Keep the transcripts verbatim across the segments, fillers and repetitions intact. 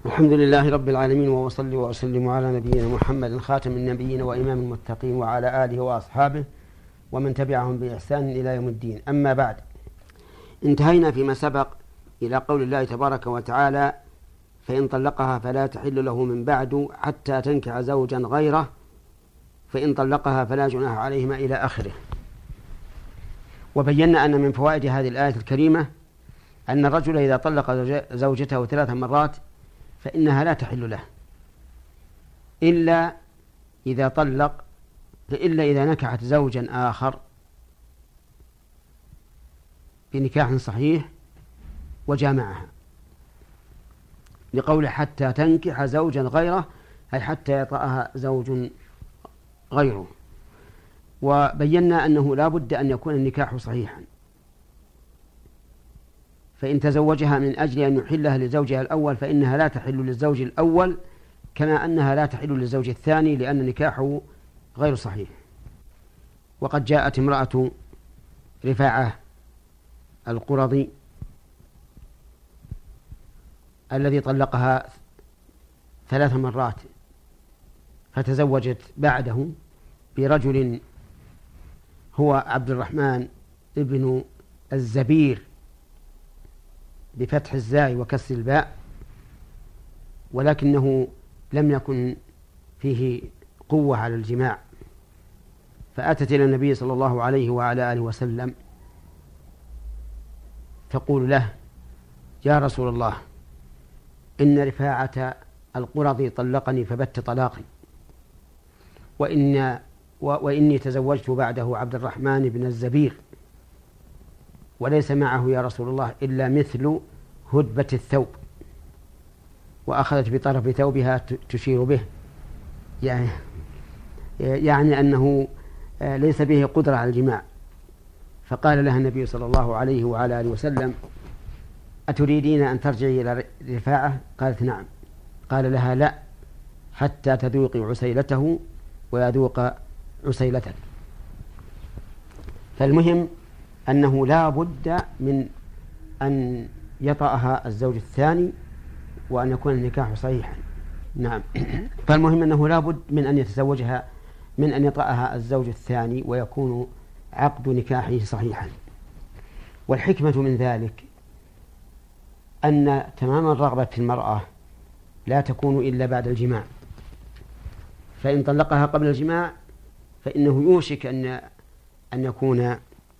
الحمد لله رب العالمين، وأصلي وأسلم على نبينا محمد خاتم النبيين وإمام المتقين وعلى آله وأصحابه ومن تبعهم بإحسان إلى يوم الدين. أما بعد، انتهينا فيما سبق إلى قول الله تبارك وتعالى: فإن طلقها فلا تحل له من بعد حتى تنكح زوجا غيره فإن طلقها فلا جناح عليهما إلى آخره. وبينا أن من فوائد هذه الآية الكريمة أن الرجل إذا طلق زوجته ثلاث مرات فإنها لا تحل له إلا إذا طلق إلا إذا نكحت زوجا آخر بنكاح صحيح وجامعها، لقول حتى تنكح زوجا غيره، أي حتى يطأها زوج غيره. وبينا أنه لا بد أن يكون النكاح صحيحا، فإن تزوجها من أجل أن يحلها لزوجها الأول فإنها لا تحل للزوج الأول، كما أنها لا تحل للزوج الثاني لأن نكاحه غير صحيح. وقد جاءت امرأة رفاعة القرظي الذي طلقها ثلاث مرات فتزوجت بعده برجل هو عبد الرحمن ابن الزبير بفتح الزاي وكسر الباء، ولكنه لم يكن فيه قوة على الجماع، فأتت إلى النبي صلى الله عليه وعلى آله وسلم تقول له: يا رسول الله، إن رفاعة القرظي طلقني فبت طلاقي، وإن وإني تزوجت بعده عبد الرحمن بن الزبير، وليس معه يا رسول الله إلا مثل هدبة الثوب. وأخذت بطرف ثوبها تشير به، يعني, يعني أنه ليس به قدرة على الجماع. فقال لها النبي صلى الله عليه وعلى آله وسلم: أتريدين أن ترجعي إلى رفاعة؟ قالت: نعم. قال لها: لا، حتى تذوقي عسيلته ويذوق عسيلتك. فالمهم أنه لا بد من أن يطأها الزوج الثاني وأن يكون النكاح صحيحا. نعم. فالمهم أنه لا بد من أن يتزوجها من أن يطأها الزوج الثاني ويكون عقد نكاحه صحيحا. والحكمة من ذلك أن تمام الرغبة في المرأة لا تكون إلا بعد الجماع، فإن طلقها قبل الجماع فإنه يوشك أن أن يكون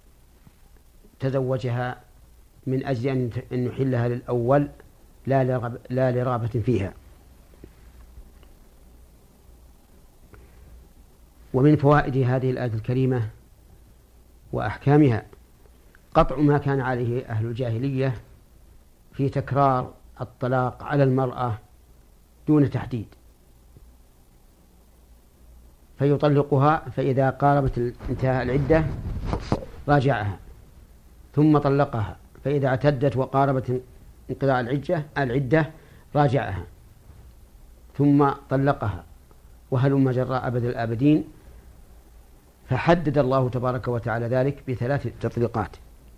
تزوجها من أجل أن يحلها للأول لا لرغب لا لرغبة فيها. ومن فوائد هذه الآية الكريمة وأحكامها قطع ما كان عليه أهل الجاهلية في تكرار الطلاق على المرأة دون تحديد، فيطلقها فإذا قاربت انتهاء العدة راجعها، ثم طلقها فإذا اعتدت وقاربت انقضاء العدة العدة راجعها، ثم طلقها، وهلم جرى أبد الآبدين. فحدد الله تبارك وتعالى ذلك بثلاث تطليقات.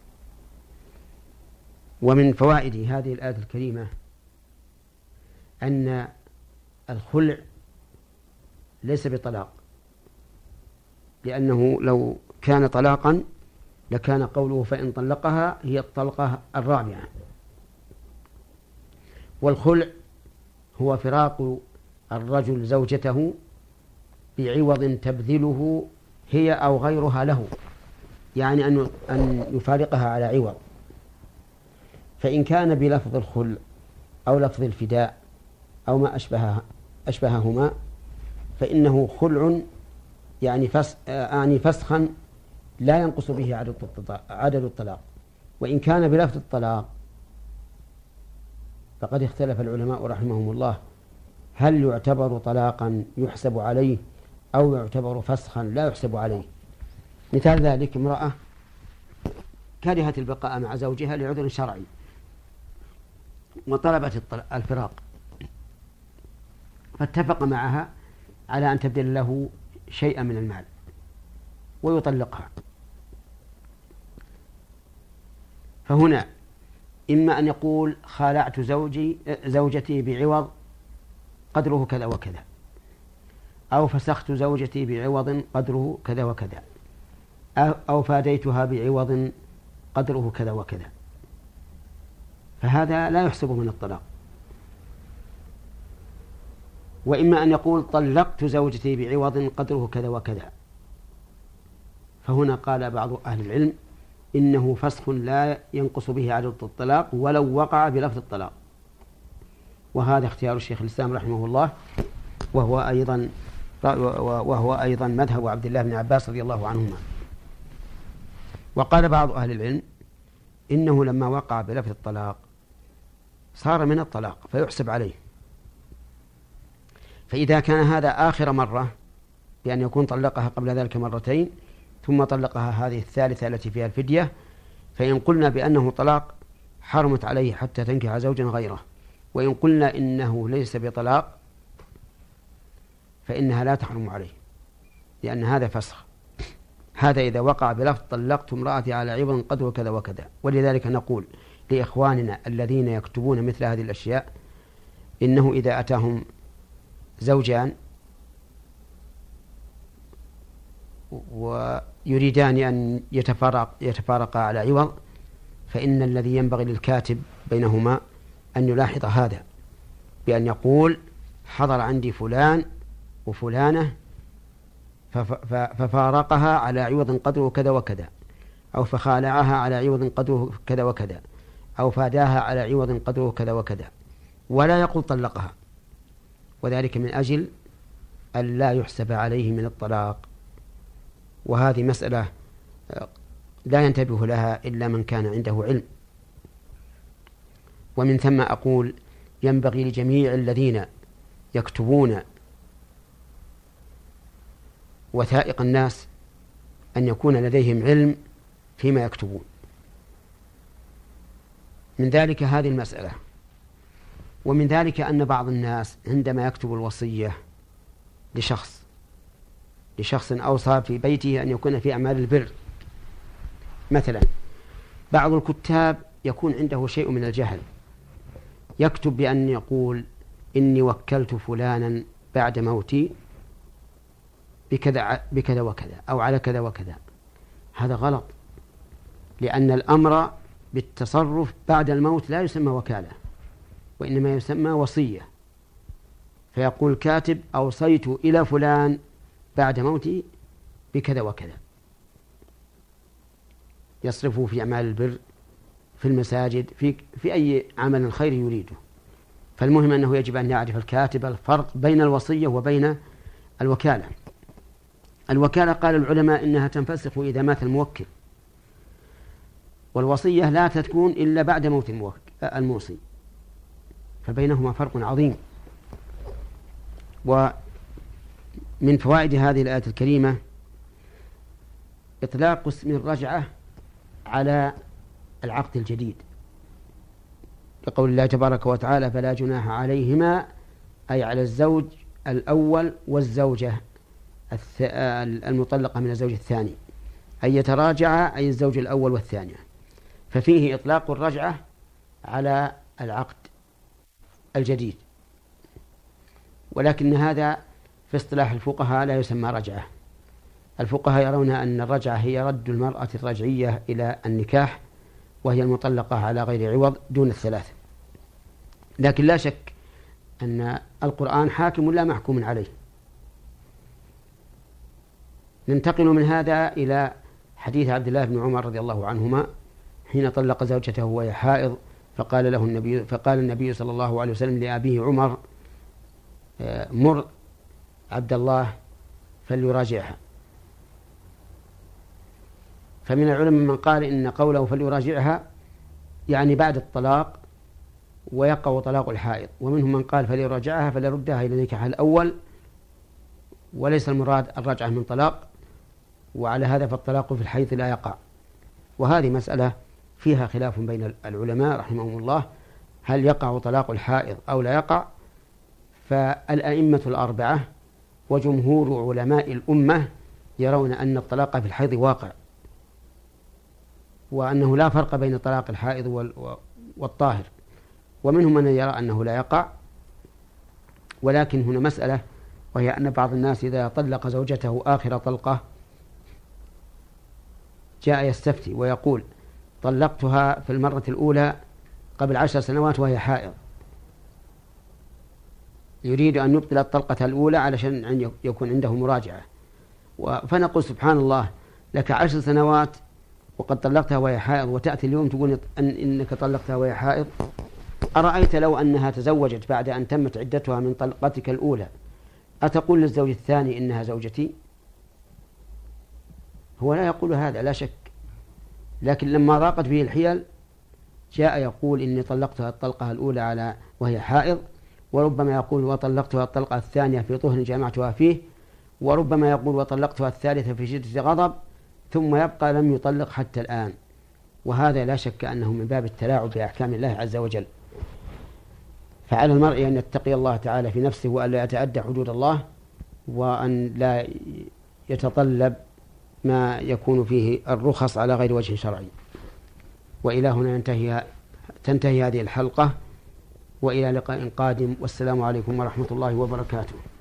ومن فوائد هذه الآية الكريمة أن الخلع ليس بطلاق، لأنه لو كان طلاقا لكان قوله فإن طلقها هي الطلقة الرابعة. والخلع هو فراق الرجل زوجته بعوض تبذله هي أو غيرها له، يعني أن أن يفارقها على عوض. فإن كان بلفظ الخلع أو لفظ الفداء أو ما أشبه أشبههما فإنه خلع يعني فس يعني فسخا لا ينقص به عدد الطلاق. وإن كان بلفظ الطلاق فقد اختلف العلماء رحمهم الله هل يعتبر طلاقا يحسب عليه أو يعتبر فسخا لا يحسب عليه. مثال ذلك: امرأة كرهت البقاء مع زوجها لعذر شرعي وطلبت الفراق، فاتفق معها على أن تبذل له شيئا من المال ويطلقها. فهنا إما أن يقول خالعت زوجي زوجتي بعوض قدره كذا وكذا، أو فسخت زوجتي بعوض قدره كذا وكذا، أو فاديتها بعوض قدره كذا وكذا، فهذا لا يحسب من الطلاق. وإما أن يقول طلقت زوجتي بعوض قدره كذا وكذا، فهنا قال بعض أهل العلم إنه فسخ لا ينقص به عدد الطلاق ولو وقع بلفظ الطلاق، وهذا اختيار الشيخ الإسلام رحمه الله، وهو أيضا وهو أيضا مذهب عبد الله بن عباس رضي الله عنهما. وقال بعض أهل العلم إنه لما وقع بلفظ الطلاق صار من الطلاق فيحسب عليه، فإذا كان هذا آخر مرة بأن يكون طلقها قبل ذلك مرتين ثم طلقها هذه الثالثة التي فيها الفدية، فإن قلنا بأنه طلاق حرمت عليه حتى تنكح زوجا غيره، وإن قلنا إنه ليس بطلاق فإنها لا تحرم عليه، لأن هذا فسخ. هذا إذا وقع بلفظ طلقت امرأتي على عوض قدر كذا وكذا. ولذلك نقول لإخواننا الذين يكتبون مثل هذه الأشياء إنه إذا أتاهم زوجان ويريدان أن يتفارق يتفارقا على عوض، فإن الذي ينبغي للكاتب بينهما أن يلاحظ هذا بأن يقول حضر عندي فلان وفلانة ففارقها على عوض قدره كذا وكذا، أو فخالعها على عوض قدره كذا وكذا، أو فاداها على عوض قدره كذا وكذا، ولا يقول طلقها، وذلك من أجل أن لا يحسب عليه من الطلاق. وهذه مسألة لا ينتبه لها إلا من كان عنده علم. ومن ثم أقول ينبغي لجميع الذين يكتبون وثائق الناس أن يكون لديهم علم فيما يكتبون. من ذلك هذه المسألة. ومن ذلك أن بعض الناس عندما يكتب الوصية لشخص لشخص أوصى في بيته أن يكون في أعمال البر، مثلا بعض الكتاب يكون عنده شيء من الجهل، يكتب بأن يقول إني وكلت فلانا بعد موتي بكذا بكذا وكذا أو على كذا وكذا. هذا غلط، لأن الأمر بالتصرف بعد الموت لا يسمى وكالة، وإنما يسمى وصية. فيقول كاتب أوصيت إلى فلان بعد موتي بكذا وكذا، يصرفه في أعمال البر، في المساجد، في في أي عمل خير يريده. فالمهم أنه يجب أن يعرف الكاتب الفرق بين الوصية وبين الوكالة. الوكالة قال العلماء إنها تنفسخ إذا مات الموكل، والوصية لا تكون إلا بعد موت الموصي، فبينهما فرق عظيم. ومن فوائد هذه الآية الكريمة إطلاق اسم الرجعة على العقد الجديد، لقول الله تبارك وتعالى فلا جناح عليهما، أي على الزوج الأول والزوجة المطلقة من الزوج الثاني، أي يتراجع أي الزوج الأول والثانية. ففيه إطلاق الرجعة على العقد الجديد، ولكن هذا في اصطلاح الفقهاء لا يسمى رجعة. الفقهاء يرون أن الرجعة هي رد المرأة الرجعية إلى النكاح، وهي المطلقة على غير عوض دون الثلاثة. لكن لا شك أن القرآن حاكم لا محكوم عليه. ننتقل من هذا إلى حديث عبد الله بن عمر رضي الله عنهما حين طلق زوجته وهي حائض، فقال له النبي فقال النبي صلى الله عليه وسلم لأبيه عمر مر عبد الله فليراجعها. فمن العلماء من قال إن قوله فليراجعها يعني بعد الطلاق ويقع طلاق الحائض، ومنهم من قال فليراجعها فليردها إلى نكاحها الأول، وليس المراد الرجعة من طلاق، وعلى هذا فالطلاق في الحيض لا يقع. وهذه مسألة فيها خلاف بين العلماء رحمهم الله، هل يقع طلاق الحائض أو لا يقع؟ فالأئمة الأربعة وجمهور علماء الأمة يرون أن الطلاق في الحيض واقع، وأنه لا فرق بين طلاق الحائض والطاهر، ومنهم من يرى أنه لا يقع. ولكن هنا مسألة، وهي أن بعض الناس إذا طلق زوجته آخر طلقة جاء يستفتي ويقول: طلقتها في المرة الأولى قبل عشر سنوات وهي حائض، يريد أن يبطل الطلقة الأولى علشان أن يكون عنده مراجعة. فنقول: سبحان الله، لك عشر سنوات وقد طلقتها وهي حائض، وتأتي اليوم تقول أن إنك طلقتها وهي حائض؟ أرأيت لو أنها تزوجت بعد أن تمت عدتها من طلقتك الأولى، أتقول للزوج الثاني إنها زوجتي؟ هو لا يقول هذا لا شك، لكن لما ضاقت به الحيل جاء يقول: إني طلقتها الطلقة الأولى على وهي حائض، وربما يقول: وطلقتها الطلقة الثانية في طهر جامعتها فيه، وربما يقول: وطلقتها الثالثة في شدة غضب، ثم يبقى لم يطلق حتى الآن. وهذا لا شك أنه من باب التلاعب بأحكام الله عز وجل. فعلى المرء أن يتقي الله تعالى في نفسه، وأن لا يتعدى حدود الله، وأن لا يتطلب ما يكون فيه الرخص على غير وجه شرعي. وإلى هنا ينتهي تنتهي هذه الحلقة، وإلى لقاء قادم، والسلام عليكم ورحمة الله وبركاته.